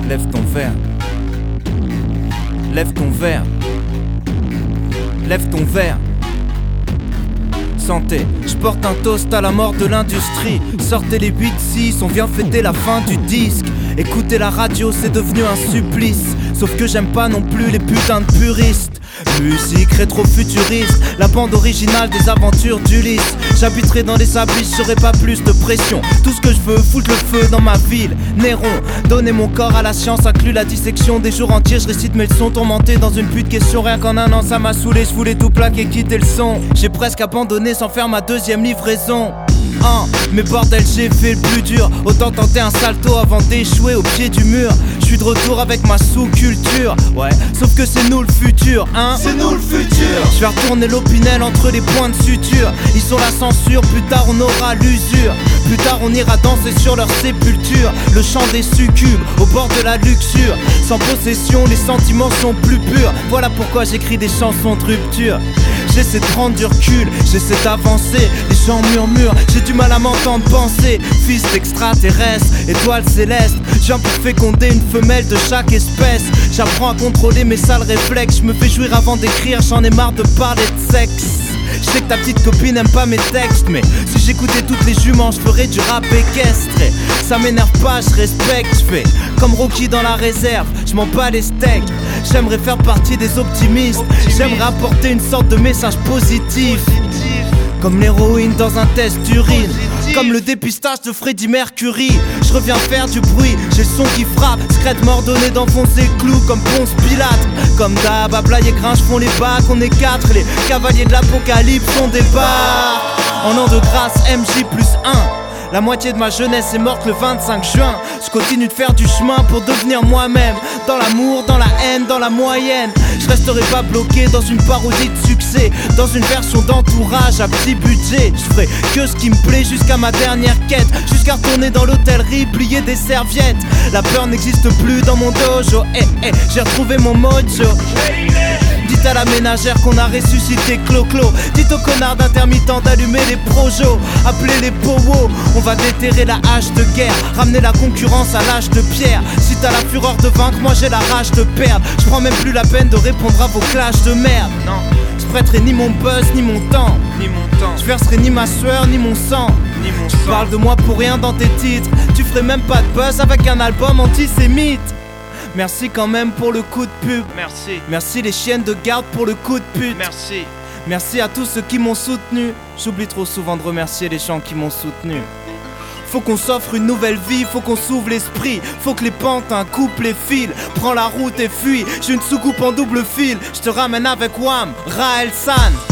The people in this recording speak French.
Lève ton verre. Lève ton verre. Lève ton verre. Santé, je porte un toast à la mort de l'industrie. Sortez les 8-6, on vient fêter la fin du disque. Écouter la radio, c'est devenu un supplice. Sauf que j'aime pas non plus les putains de puristes. Musique rétro-futuriste, la bande originale des aventures d'Ulysse. J'habiterai dans les abysses, j'aurai pas plus de pression. Tout ce que je veux, foutre le feu dans ma ville. Néron, donner mon corps à la science, inclut la dissection des jours entiers. Je récite mes leçons tourmentés dans une pluie de questions. Rien qu'en un an ça m'a saoulé, je voulais tout plaquer, quitter le son. J'ai presque abandonné sans faire ma deuxième livraison. Mais bordel, j'ai fait le plus dur. Autant tenter un salto avant d'échouer au pied du mur. Je suis de retour avec ma sous-culture. Ouais, sauf que c'est nous le futur, hein. C'est nous le futur. Je vais retourner l'opinel entre les points de suture. Ils sont la censure, plus tard on aura l'usure. Plus tard on ira danser sur leur sépulture. Le chant des succubes, au bord de la luxure. Sans possession, les sentiments sont plus purs. Voilà pourquoi j'écris des chansons de rupture. J'essaie de prendre du recul, j'essaie d'avancer. Les gens murmurent, j'ai du mal à m'entendre penser. Fils d'extraterrestre, étoile céleste. Je viens pour féconder une femelle de chaque espèce. J'apprends à contrôler mes sales réflexes. Je me fais jouir avant d'écrire, j'en ai marre de parler de sexe. Je sais que ta petite copine aime pas mes textes, mais si j'écoutais toutes les juments, je ferais du rap équestre. Ça m'énerve pas, je respecte, je fais comme Rocky dans la réserve, je m'en bats les steaks. J'aimerais faire partie des optimistes. J'aimerais apporter une sorte de message positif. Comme l'héroïne dans un test d'urine. Comme le dépistage de Freddie Mercury. Je reviens faire du bruit, j'ai le son qui frappe. Secrète m'ordonné d'enfoncer le clou comme Ponce Pilate. Comme d'hab, à Blaye et Gringe font les bacs. On est 4, les cavaliers de l'apocalypse on débarque. En an de grâce, MJ+1. La moitié de ma jeunesse est morte le 25 juin. Je continue de faire du chemin pour devenir moi-même. Dans l'amour, dans la haine, dans la moyenne. Je resterai pas bloqué dans une parodie de succès. Dans une version d'entourage à petit budget. Je ferai que ce qui me plaît jusqu'à ma dernière quête. Jusqu'à retourner dans l'hôtellerie, plier des serviettes. La peur n'existe plus dans mon dojo. J'ai retrouvé mon mojo. Dites à la ménagère qu'on a ressuscité Clo-Clo. Dites aux connards d'intermittents d'allumer les projos. Appelez les powos, on va déterrer la hache de guerre. Ramener la concurrence à l'âge de pierre. Si t'as la fureur de vaincre, moi j'ai la rage de perdre. Je prends même plus la peine de répondre à vos clashs de merde. Non, je prêterai ni mon buzz, ni mon temps. Je verserai ni ma sueur, ni mon sang. Tu parles de moi pour rien dans tes titres. Tu ferais même pas de buzz avec un album antisémite. Merci quand même pour le coup de pub. Merci. Merci les chiennes de garde pour le coup de pute. Merci. Merci à tous ceux qui m'ont soutenu. J'oublie trop souvent de remercier les gens qui m'ont soutenu. Faut qu'on s'offre une nouvelle vie, faut qu'on s'ouvre l'esprit. Faut que les pantins coupent les fils. Prends la route et fuis, j'ai une soucoupe en double fil. Je te ramène avec Wham, Raël San.